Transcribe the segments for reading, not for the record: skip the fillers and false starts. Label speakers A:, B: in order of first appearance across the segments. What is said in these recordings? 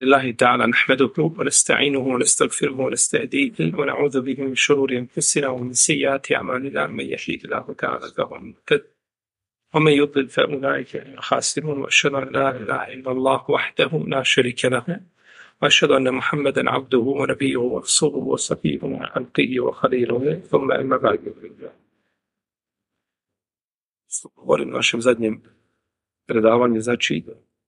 A: الله تعالى نحمده ونستعينه ونستغفره ونستهديه ونعوذ به من شرور أنفسنا ومن سيئات أعمالنا من يهده الله تعالى فهو المهتد ومن يضلل فأولئك هم الخاسرون وأشهد أن لا إله إلا الله وحده لا شريك له وأشهد أن محمدا عبده ونبيه ورسوله وصفيه من خلقه وخليله ثم أما بعد. Govorim u našem zadnjem predavanju, znači,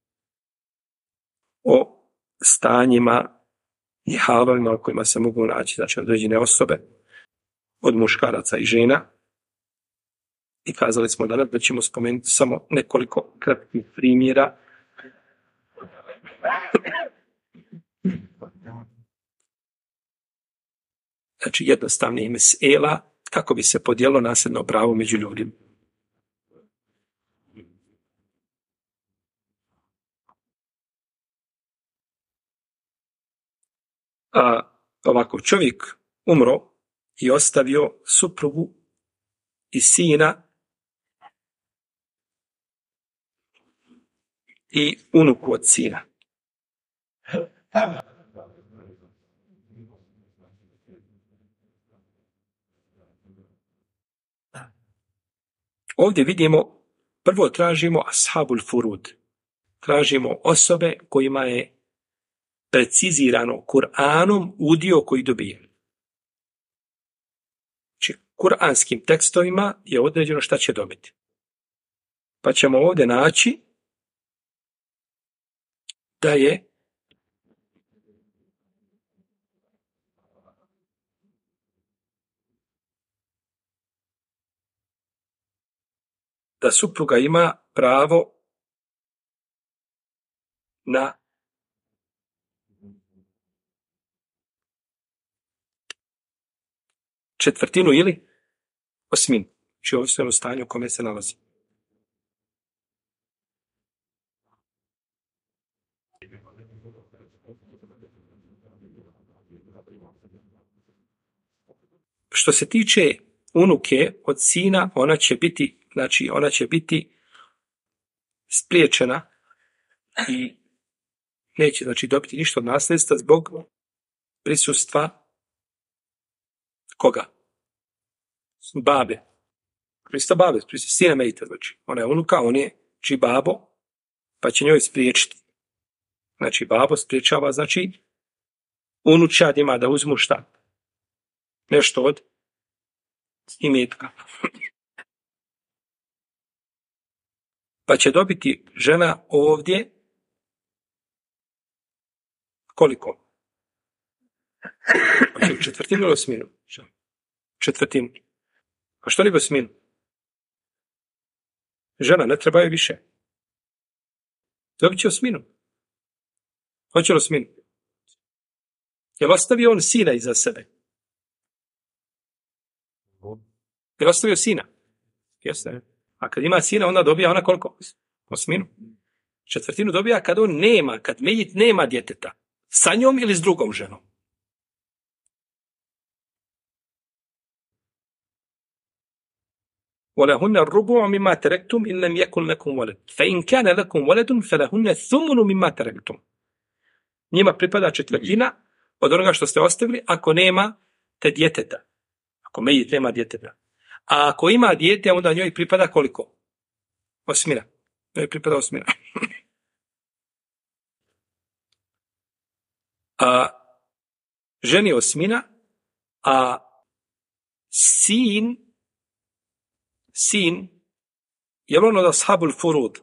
A: o stanjima i halovima u kojima se mogu naći, znači, određene osobe od muškaraca i žena. I kazali smo danas da ćemo spomenuti samo nekoliko kratkih primjera znači jednostavnih mesela kako bi se podijelilo nasljedno pravo među ljudima. Ovako, čovjek umro i ostavio suprugu i sina i unuku od sina. Ovdje vidimo, prvo tražimo ashabul furud. Tražimo osobe kojima je precizirano Kur'anom udio koji dobije. Znači, kuranskim tekstovima je određeno šta će dobiti. Pa ćemo ovdje naći da je da supruga ima pravo na četvrtinu ili osminu, znači ovisno o stanju u kome se nalazi. Što se tiče unuke od sina, ona će biti spriječena i neće, znači, dobiti ništa od nasljedstva zbog prisustva koga? Babe. Prisustva babe, prisustva sina mejita, znači. Ona je unuka, on je babo, pa će njoj spriječiti. Znači, babo spriječava, znači, unučad ima da uzmu šta? Nešto od imetka. Pa će dobiti žena ovdje koliko? Četvrtinu ili osminu? Četvrtinu. A što li bi osminu? Žena ne treba je više. Dobit će osminu. Hoće li osminu? Jel ostavio on sina iza sebe? Jel ostavio sina? Jeste. A kad ima sina, onda dobija ona koliko? Osminu. Četvrtinu dobija kad on nema, kad mejit nema djeteta. Sa njom ili s drugom ženom? وَلَهُنَّ الرُّبُعُ مِمَّا تَرَكْتُمْ إِنْ لَمْ يَكُنْ لَكُمْ وَلَدٌ فَإِنْ كَانَ لَكُمْ وَلَدٌ فَلَهُنَّ الثُّمُنُ مِمَّا تَرَكْتُمْ. Njima pripada četvrtina od onoga što ste ostavili ako nema te djeteta. Ako mejit nema djeteta. A ako ima dijete, onda njoj pripada koliko? Osmina. Njoj pripada osmina. A ženi osmina, a sin, je li ono da ashabul furud?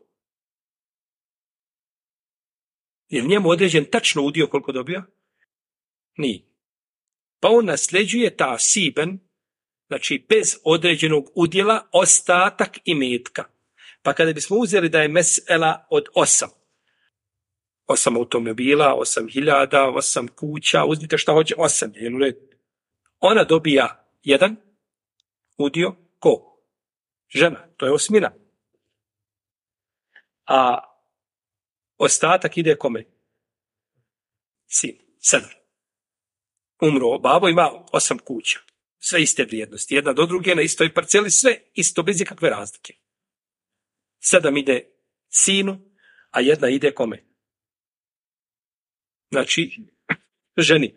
A: Je li njemu određen tačno udio koliko dobija? Nije. Pa on nasljeđuje ta'siben, znači bez određenog udjela, ostatak imetka. Pa kada bismo uzeli da je mesela od 8 automobila, 8.000, 8 kuća, uzmite šta hoće, 8, ona dobija jedan udio, ko? Žena, to je osmina. A ostatak ide kome? Sin, 7. Umro babo, ima 8 kuća. Sve iste vrijednosti. Jedna do druge, na istoj parceli, sve isto, bez ikakve razlike. 7 ide sinu, a jedna ide kome? znači, ženi.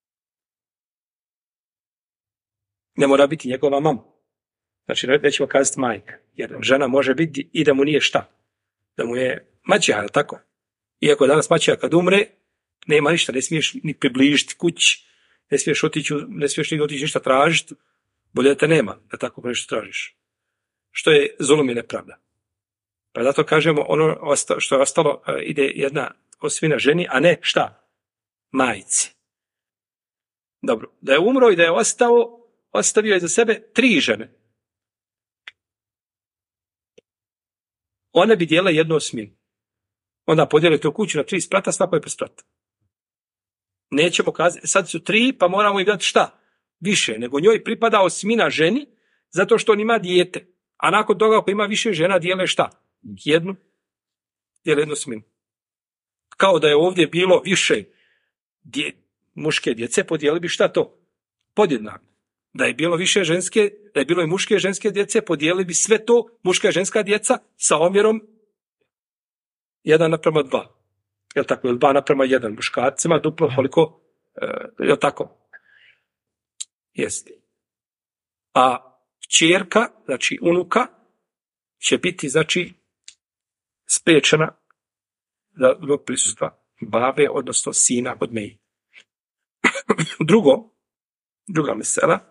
A: Ne mora biti njegova mama. Znači, nećemo kazati majka. Jer žena može biti i da mu nije šta. Da mu je maćeha, tako? Iako danas maćeha kad umre, nema ništa, ne smiješ ni približiti kući, ne smiješ ni otići ništa tražiti, bolje da te nema, da tako nešto tražiš. Što je zulum i nepravda. Pa zato kažemo, ono što je ostalo, ide jedna osvina ženi, a ne šta? Majci. Dobro, da je umro i da je ostavio je za sebe 3 žene. One bi dijele jednu osminu. Onda podijeli tu kuću na 3 sprata, svako je sprata. Nećemo kazati, sad su 3, pa moramo im dati šta? Više, nego njoj pripada osmina ženi, zato što on ima dijete. A nakon toga, ako ima više žena, dijele šta? Dijele jednu osminu. Kao da je ovdje bilo više muške djece, podijeli bi šta to? Podjednako. Da je bilo više ženske, da je bilo i muške i ženske djece, podijeli bi sve to, muška i ženska djeca, sa omjerom 1:2. Jel tako? 2:1 muškarcima, duplo koliko, jel tako? Jeste. A kćerka, znači unuka, će biti, znači, spriječena zbog prisustva babe, odnosno sina od Meji. Druga mesela.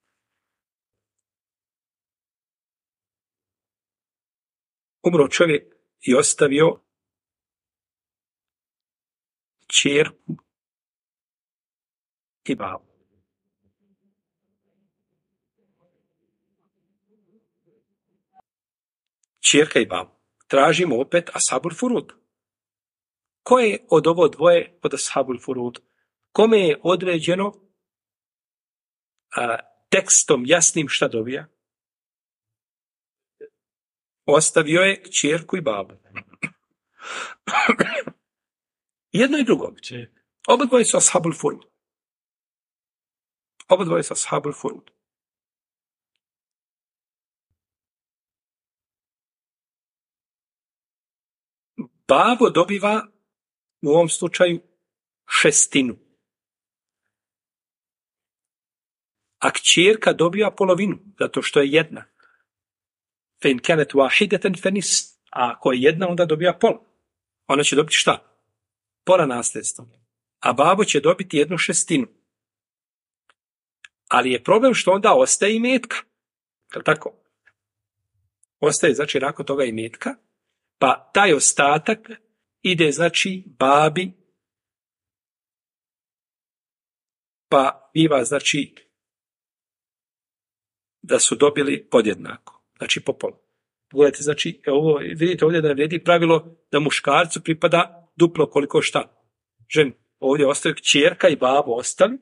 A: Umro čovjek i ostavio kćerku i babu. Kćerka i babu. Tražimo opet ashabul furud. Ko je od ovo dvoje od ashabul furud? Kome je određeno tekstom jasnim šta dobija? Ostavio je kćerku i babu. Jedno i drugo. Oba dvoje su ashabul furud. Babo dobiva u ovom slučaju 1/6. A kćerka dobiva polovinu, zato što je jedna. Fein kanet wahidatan fenis. A ako je jedna, onda dobija pola. Ona će dobiti šta? Pola nasljedstva. A babo će dobiti 1/6. Ali je problem što onda ostaje i metka. Je li tako? Ostaje, znači, nakon toga i metka. Pa taj ostatak ide, znači, babi, pa biva, znači, da su dobili podjednako. Znači, po pola. Pogledajte, znači, ovo, vidite ovdje da vrijedi pravilo da muškarcu pripada duplo koliko šta. Ženi. Ovdje ostaju kćerka i babo ostali.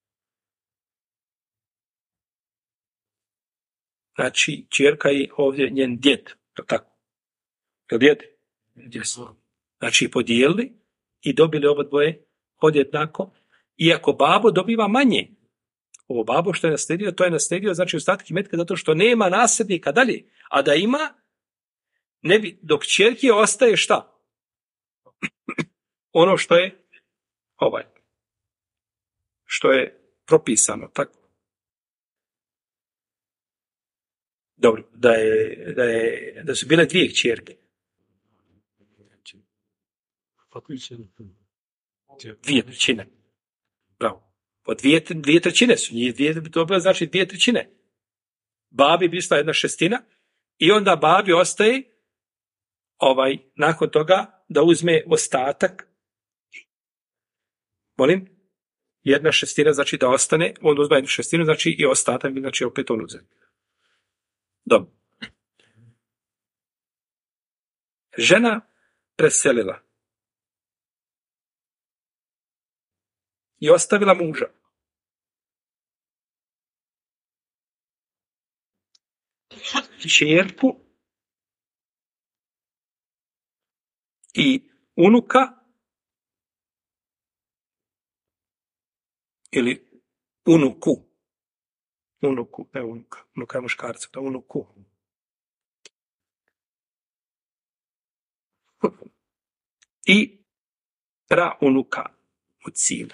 A: Znači, kćerka i ovdje njen djed. Je li tako? Je li djed? Znači, podijelili i dobili oba dvoje podjednako. Iako babo dobiva manje. Ovo babo što je naslijedio, to je naslijedio, znači, ostatak imetka zato što nema nasljednika dalje. A da ima, ne bi, dok kćerki ostaje šta? Ono što je što je propisano, tako. Dobro, da su bile 2 kćerke. 2/3. Bravo. Po 2/3 su. To bilo znači 2/3. Babi bi bila 1/6 i onda babi ostaje nakon toga da uzme ostatak. Molim? 1/6 znači da ostane, on uzme 1/6, znači i ostatak bi, znači, opet on uzme. Dobro. Žena preselila i ostavila muža. Kćerku i unuka ili unuku. Ne unuka. Unuka je muškarca, da unuku. I praunuka. od sina.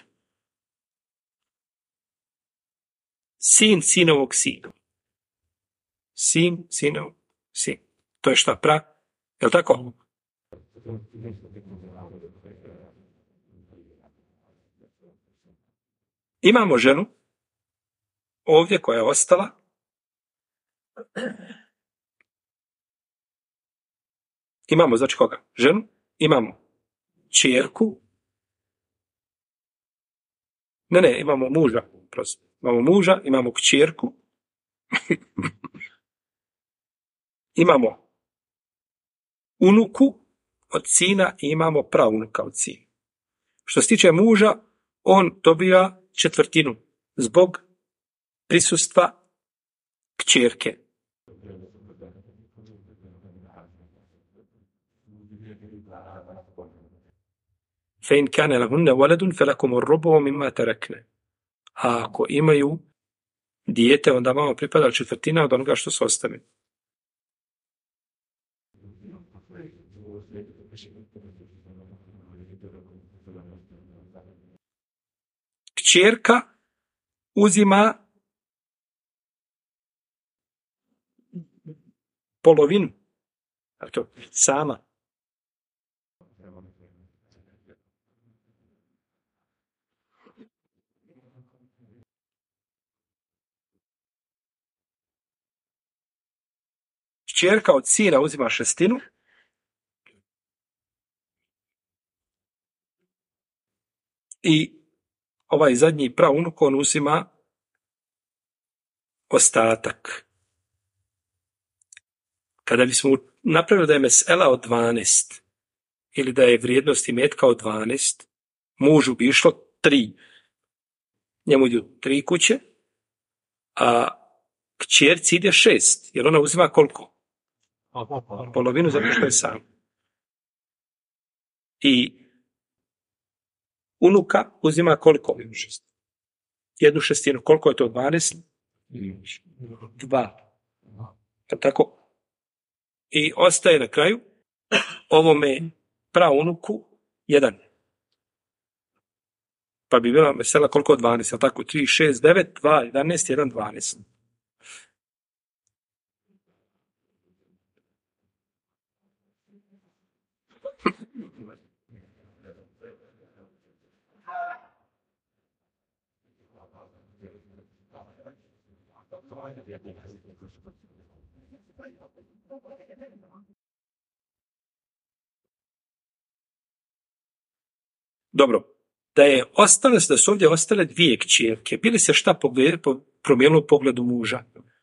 A: Sin sinovog sina. Sin sinovog sin. To je šta, je li tako? Imamo ženu ovdje koja je ostala. Imamo, znači koga? Ženu. Imamo ćerku. Ne, imamo muža. Prosto. Imamo muža, imamo kćerku. Imamo unuku od sina i imamo praunuka od sina. Što se tiče muža, on dobija četvrtinu zbog prisustva kćerke. فَإِنْ كَانَ لَهُنَّ وَلَدٌ فَلَكُمُ الرُّبُعُ مِمَّا تَرَكْنَ. A ako imaju dijete, onda vama pripada četvrtina od onoga što su ostavili. Kćerka uzima polovinu, ali to sama. Kćerka od sina uzima šestinu i ovaj zadnji praunuk on uzima ostatak. Kada bismo napravili da je mesela od 12 ili da je vrijednost imetka od 12, mužu bi išlo 3. Njemu idu 3 kuće, a kćerci ide 6, jer ona uzima koliko? Polovinu zato što je sam. I unuka uzima koliko? 1/6. Koliko je to 12? 2. Tako? I ostaje na kraju ovome praunuku 1. Pa bi bila mesela koliko 12, je tako? 3, 6, 9, 2, 11, 1, 12. Dobro, da su ovdje ostale 2 kćerke, bili se šta promijenilo u pogledu muža?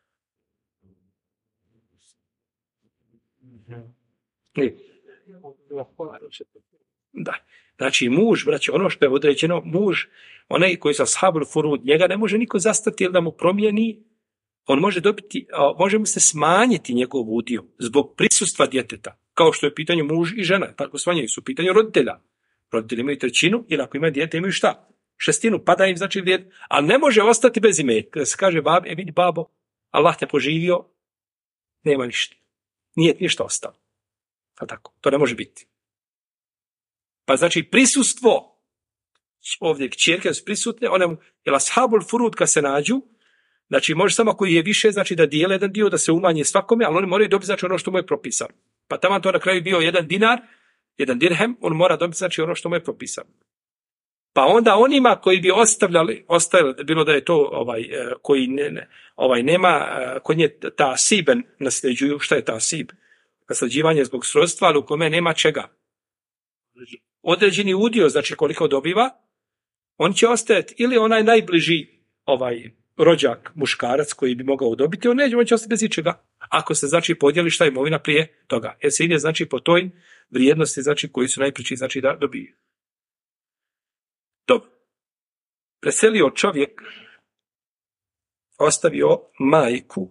A: Da. Znači muž, braći, ono što je određeno, muž, onaj koji je ashabul furud, njega ne može niko zastati ili da mu promijeni, on može dobiti, može mu se smanjiti njegov udio zbog prisustva djeteta, kao što je pitanje muž i žena, tako smanjaju su pitanje roditelja. Roditelji imaju 1/3 ili ako ima dijete imaju šta? 1/6, pada im znači vrijed, ali ne može ostati bez imetka. Da se kaže babi, vidi babo, Allah te poživio, nema ništa. Nije ništa ostalo. Pa tako, to ne može biti. Pa znači prisustvo, ovdje kćerke su prisutne, one, jer ashabul furud kad se nađu, znači može samo koji je više, znači da dijele jedan dio, da se umanje svakome, ali oni moraju dobiti znači ono što mu je propisano. Pa tamo to na kraju bio 1 dinar, 1 dirhem, on mora dobiti znači ono što mu je propisano. Pa onda onima koji bi ostavili, bilo da je to koji nema, kod nje ta siben nasljeđuju, šta je ta sib? Nasljeđivanje zbog srodstva, ali u kome nema čega. Određeni udio, znači koliko dobiva, on će ostajati ili onaj najbliži rođak, muškarac koji bi mogao dobiti, on će ostati bez ičega. Ako se znači podijeli šta je imovina prije toga. Jer se ide znači po toj vrijednosti znači koji su najpriči znači da dobiju. Dobro. Preselio čovjek, ostavio majku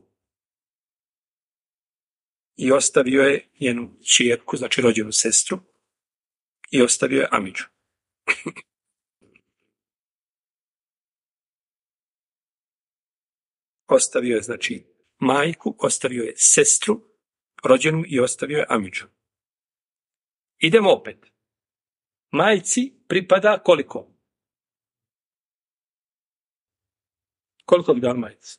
A: i ostavio je njenu ćerku, znači rođenu sestru, i ostavio je amidžu. Ostavio je znači majku, ostavio je sestru rođenu i ostavio je amidžu. Idemo opet. Majci pripada koliko? Koliko bi dal majice?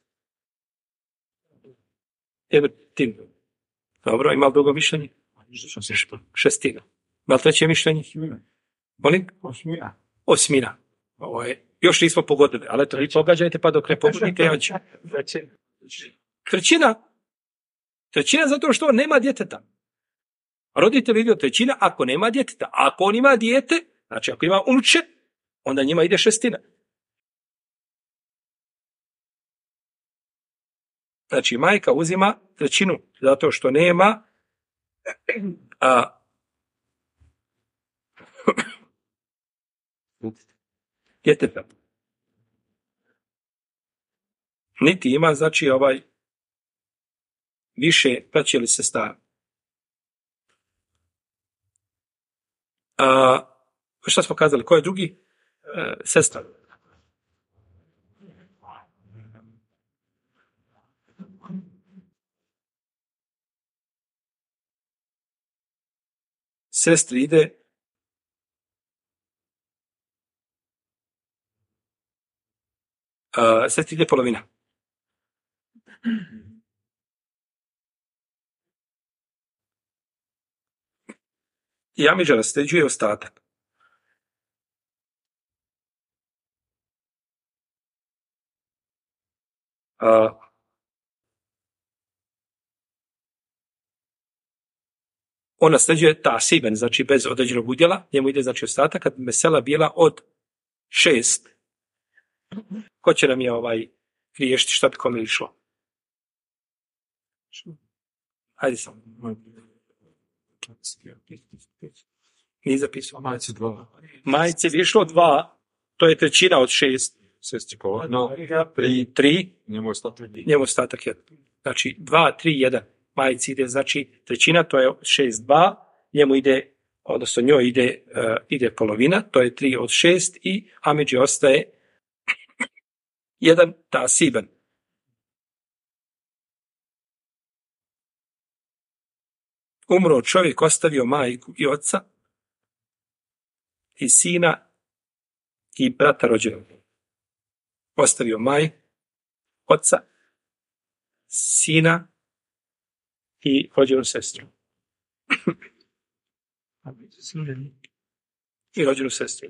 A: Jednu. Dobro, ima li drugo mišljenje? Šestina. Ima li treće mišljenje? Molim? Osmina. Ovo je, još nismo pogodili, ali eto, vi pogađajte pa dok ne pogodite, ja ću. Trećina zato što on nema djeteta. Roditelj vidio trećina ako nema djeteta. A ako on ima dijete, znači ako ima unuče, onda njima ide šestina. Znači majka uzima trećinu zato što nema djeteta. Niti ima, znači, više braće ili sestara. Šta smo kazali? Ko je drugi? Sestra. Sestri ide sestri ide polovina. I amidža nasljeđuje ostatak. On nasljeđuje tasiben, znači bez određenog udjela, njemu ide znači ostatak, kad mesela bila od 6. Ko će nam je riješiti šta bi kome išlo? Hajde sam. Nije zapisao. Majice bi išlo 2, to je trećina od 6.
B: Sestri pola.
A: 3. Njemu ostatak 1. Znači 2, 3, 1. Majici ide, znači trećina, to je 6, 2. Njemu ide, odnosno njoj ide polovina, to je 3 od 6 i amidži ostaje 1 tasiban. Umro čovjek, ostavio majku i oca i sina i brata rođenog. Ostavio majku, oca, sina i rođenu sestru. I rođenu sestru.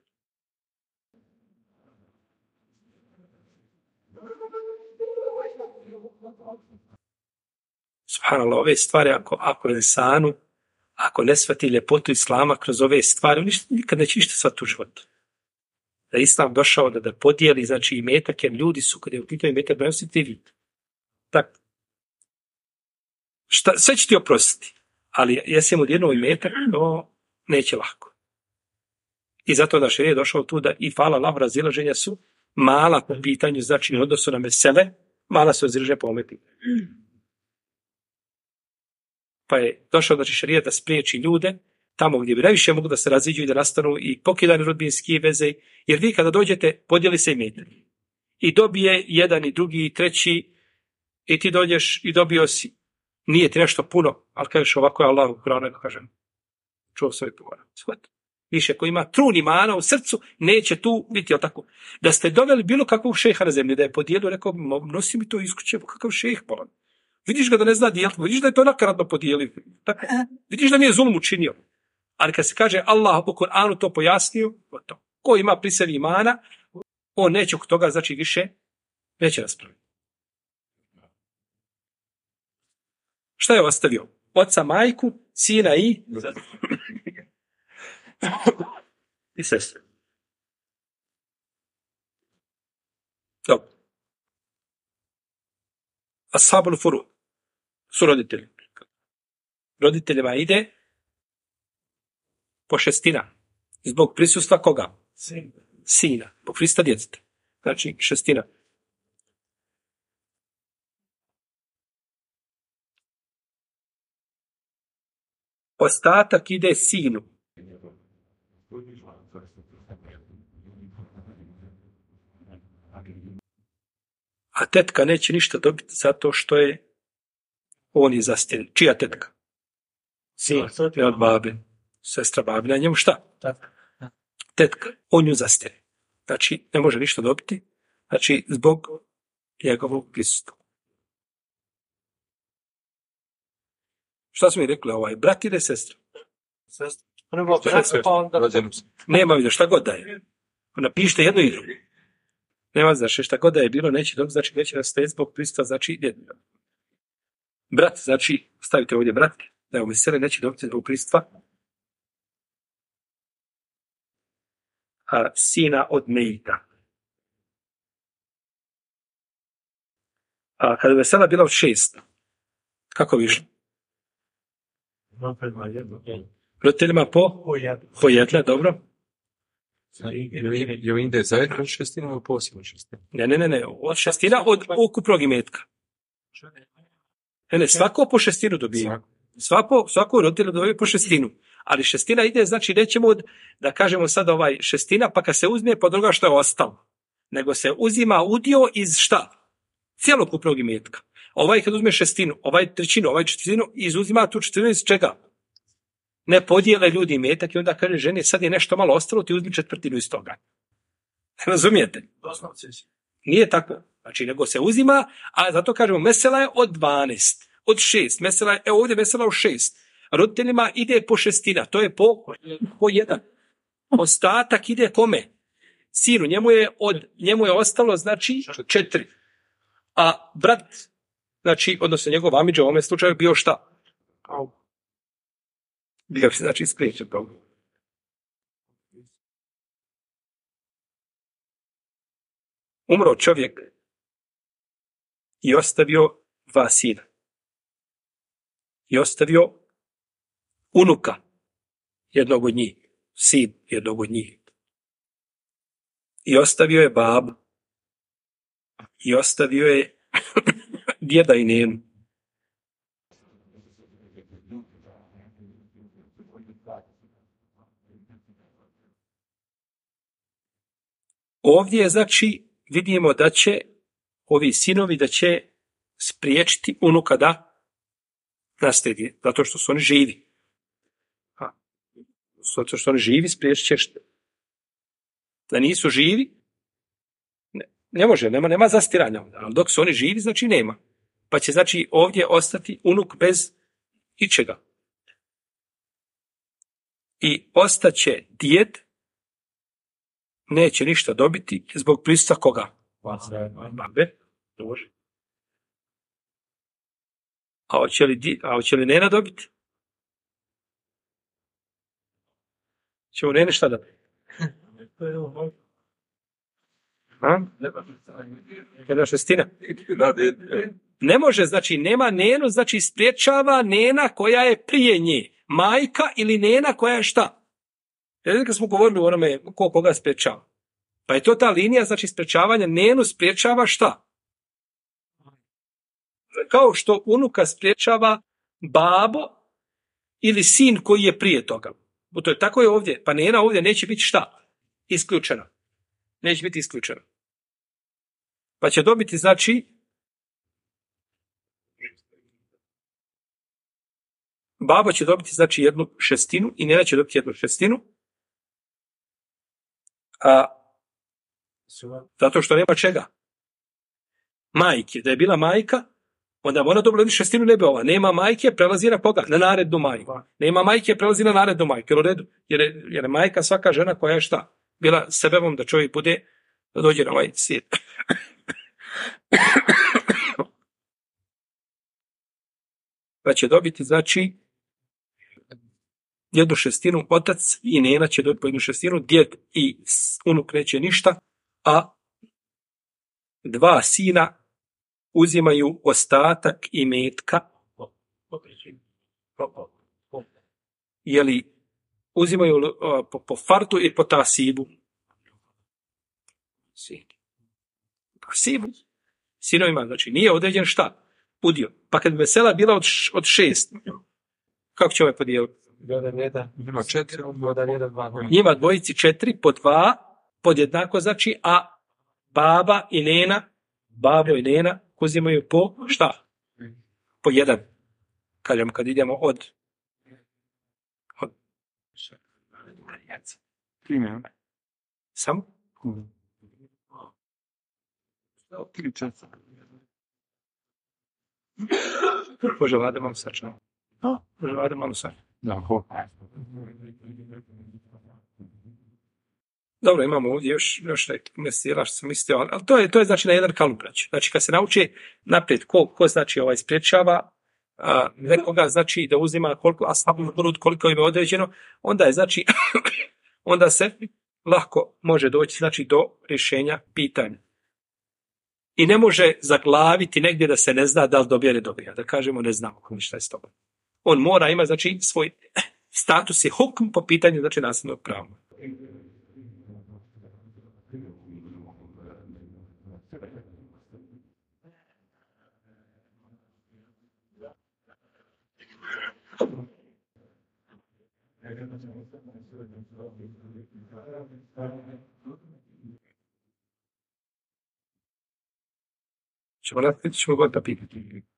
A: Subhanallah, ove stvari, ako insanu, ako ne shvati ljepotu islama kroz ove stvari, on nikad neće ništa shvatiti u životu. Da je islam došao da podijeli, znači imetak, jer ljudi su, kada je u pitanju imetak, donositi vid. Tako. Sve će ti oprostiti, ali jesi mu odjedno imetak, to neće lako. I zato da šerije je došao tu da i hvala Allahu razilaženja su mala po pitanju, znači u odnosu na mesele, mala su razilaženja po ome pitanju. Pa je došao da će šerijat da spriječi ljude tamo gdje bi najviše mogu da se raziđu i da nastanu i pokidane rodbinske veze, jer vi kada dođete, podijeli se imetak. I dobije jedan i drugi i treći i ti dođeš i dobio si. Nije ti nešto puno, ali kažeš ovako je Allah u Kur'anu, kažem. Čuo sam i pogoran. Više ko ima trun imana u srcu, neće tu biti, jel tako? Da ste doveli bilo kakvog šeha na zemlji, da je podijelio, rekao, nosi mi to iz kuće, kakav šejh bolan. Vidiš ga da ne zna dijeliti, vidiš da je to nakaradno podijelio. Tako, vidiš da nije zulum učinio. Ali kad se kaže Allah u Kur'anu to pojasnio, to. Ko ima pri sebi imana, on neće oko toga, znači više neće raspraviti. Šta je ostavio? Oca, majku, sina i sestre. Dobro. Ashabul furud su roditelji. Roditeljima ide po šestina. Zbog prisustva koga? Sina. Zbog prisustva djeteta. Znači šestina. Ostatak ide sinu. A tetka neće ništa dobiti zato što je on je zastjen. Čija tetka? Sin od babe. Sestra babina, njemu šta? Tetka. On ju zastjene. Znači, ne može ništa dobiti. Znači, zbog njegovu prisustvu. Šta smo mi rekli? Brat ili sestra?
B: Sestra.
A: Nema vidio, šta god da je. Napišite jedno i drugo. Nema znači šta god da je bilo, neće dobiti, znači neće nastaviti zbog prisustva, znači djedina. Brat, znači, stavite ovdje brat, da je uvesele, neće dobiti zbog prisustva sina od Mejita. A kada je vesela bila od 6, kako više? Roditeljima po jedne, dobro.
B: Je ide zajedno šestina ili posebno šestina?
A: Ne. Od šestina od ukupnog imetka. Ne, svako po šestinu dobije. Svako roditelj dobije po šestinu. Ali šestina ide, znači nećemo da kažemo sad šestina, pa kad se uzme pa druga što je ostalo. Nego se uzima udio iz šta? Cijelokupnog imetka. Kad uzme šestinu, trećinu, četvrtinu, izuzima tu četvrtinu iz čega? Ne podijele ljudi imetak i onda kaže ženi sad je nešto malo ostalo, ti uzmi četvrtinu iz toga. Razumijete? Nije tako. Znači, nego se uzima, a zato kažemo mesela je od 12, od 6. Mesela je, ovdje mesela u 6. Roditeljima ide po šestina, to je po jedan. Ostatak ide kome? Sinu, njemu je ostalo, znači, 4. A brat, znači, odnosno njegov amidža u ovome slučaju bio šta? Bio se, znači, spriječen toga. Umro čovjek i ostavio 2 sina. I ostavio unuka jednog od njih, sin jednog od njih. I ostavio je babu. I ostavio je djeda i nenu. Ovdje, znači, vidimo da će ovi sinovi da će spriječiti unuka da naslijedi, zato što su oni živi. Zato što oni živi, spriječit ćeš da nisu živi, ne može, nema zastiranja. Ali dok su oni živi, znači nema. Pa će, znači, ovdje ostati unuk bez ičega. I ostaće djed, neće ništa dobiti zbog prisustva koga? Babe. Može. A hoće li nena dobiti? Ćemo nene šta dobiti? Jedna šestina. Ne može, znači nema nenu, znači spriječava nena koja je prije nje. Majka ili nena koja je šta? Kad smo govorili o onome koga spriječava. Pa je to ta linija, znači spriječavanja, nenu spriječava šta? Kao što unuka spriječava babo ili sin koji je prije toga. To je tako je ovdje. Pa nena ovdje neće biti šta? Isključena. Neće biti isključena. Pa će dobiti, znači, babo će dobiti, znači, 1/6 i nena će dobiti 1/6. Zato što nema čega. Majke. Da je bila majka, onda ona dobila 1/6, ne bi ova. Nema majke, prelazi na koga? Na narednu majku. Nema majke, prelazi na narednu majku. Jer je majka svaka žena koja je šta? Bila sebevom da čovjek bude, da dođe na ovaj svijet. Pa će dobiti, znači, 1/6 otac i nena će dobiti po 1/6, djed i unuk neće ništa, a 2 sina uzimaju ostatak imetka. Jeli uzimaju po fartu i po tasibu. Tasibu. Sinovima, znači nije određen šta? Udio. Pa kad bi vesela bila od 6, kako će ovaj podijeliti?
B: Ima 4,
A: Njima dvojici 4 po 2, podjednako znači, a baba i nena, babo i nena uzimaju po šta? Po 1. Kažemo kad idemo od samo? Može vlada malo sačna. Može vlada malo sačna. Dobro, imamo ovdje još mesila što sam mislio, ali to je znači na jedan kalup. Znači kad se nauči naprijed ko znači sprječava nekoga, znači da uzima koliko im je određeno, onda je znači onda se lako može doći znači do rješenja pitanja. I ne može zaglaviti negdje da se ne zna da li dobija ili ne dobija. Da kažemo ne znamo ništa je s tobom. On mora ima znači svoj status i hukm po pitanju znači nasljednog prava. Ćemo god da pitati.